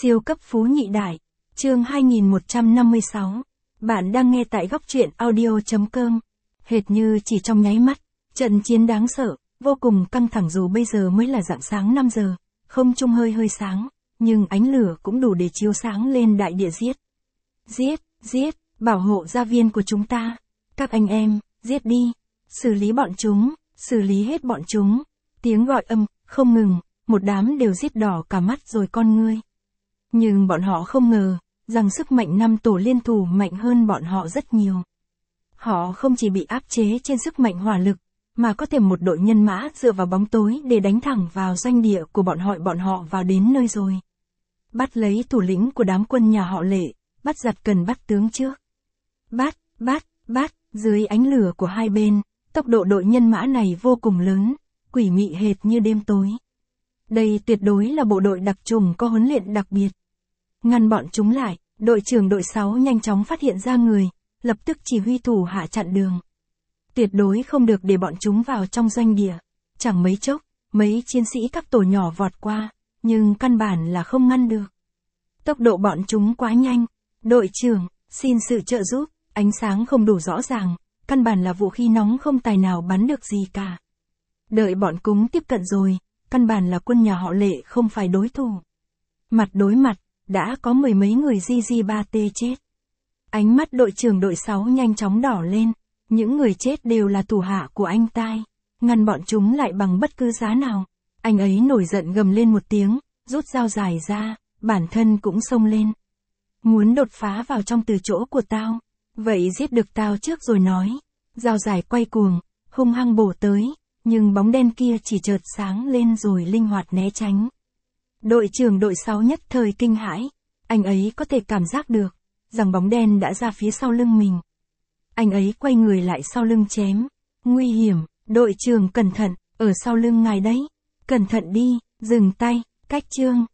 Siêu cấp phú nhị đại. Chương 2156. Bạn đang nghe tại góc truyện audio.com. Hệt như chỉ trong nháy mắt, trận chiến đáng sợ, vô cùng căng thẳng dù bây giờ mới là rạng sáng 5 giờ, không trung hơi sáng, nhưng ánh lửa cũng đủ để chiếu sáng lên đại địa giết. Giết, bảo hộ gia viên của chúng ta. Các anh em, giết đi. Xử lý bọn chúng, xử lý hết bọn chúng. Tiếng gọi không ngừng, một đám đều giết đỏ cả mắt rồi con ngươi. Nhưng bọn họ không ngờ, rằng sức mạnh năm tổ liên thủ mạnh hơn bọn họ rất nhiều. Họ không chỉ bị áp chế trên sức mạnh hỏa lực, mà có thể một đội nhân mã dựa vào bóng tối để đánh thẳng vào doanh địa của bọn họ vào đến nơi rồi. Bắt lấy thủ lĩnh của đám quân nhà họ Lệ, bắt giật cần bắt tướng trước. Bắt, dưới ánh lửa của hai bên, tốc độ đội nhân mã này vô cùng lớn, quỷ mị hệt như đêm tối. Đây tuyệt đối là bộ đội đặc chủng có huấn luyện đặc biệt. Ngăn bọn chúng lại, đội trưởng đội 6 nhanh chóng phát hiện ra người, lập tức chỉ huy thủ hạ chặn đường. Tuyệt đối không được để bọn chúng vào trong doanh địa. Chẳng mấy chốc, mấy chiến sĩ các tổ nhỏ vọt qua, nhưng căn bản là không ngăn được. Tốc độ bọn chúng quá nhanh. Đội trưởng, xin sự trợ giúp, ánh sáng không đủ rõ ràng, căn bản là vũ khí nóng không tài nào bắn được gì cả. Đợi bọn chúng tiếp cận rồi, căn bản là quân nhà họ Lệ không phải đối thủ. Mặt đối mặt, đã có mười mấy người GG3T chết. Ánh mắt đội trưởng đội 6 nhanh chóng đỏ lên, những người chết đều là thủ hạ của anh tai, ngăn bọn chúng lại bằng bất cứ giá nào. Anh ấy nổi giận gầm lên một tiếng, rút dao dài ra, bản thân cũng xông lên. Muốn đột phá vào trong từ chỗ của tao, vậy giết được tao trước rồi nói. Dao dài quay cuồng, hung hăng bổ tới, nhưng bóng đen kia chỉ chợt sáng lên rồi linh hoạt né tránh. Đội trưởng đội 6 nhất thời kinh hãi, anh ấy có thể cảm giác được, rằng bóng đen đã ra phía sau lưng mình. Anh ấy quay người lại sau lưng chém. Nguy hiểm, đội trưởng cẩn thận, ở sau lưng ngài đấy. Cẩn thận đi, dừng tay, cách chương.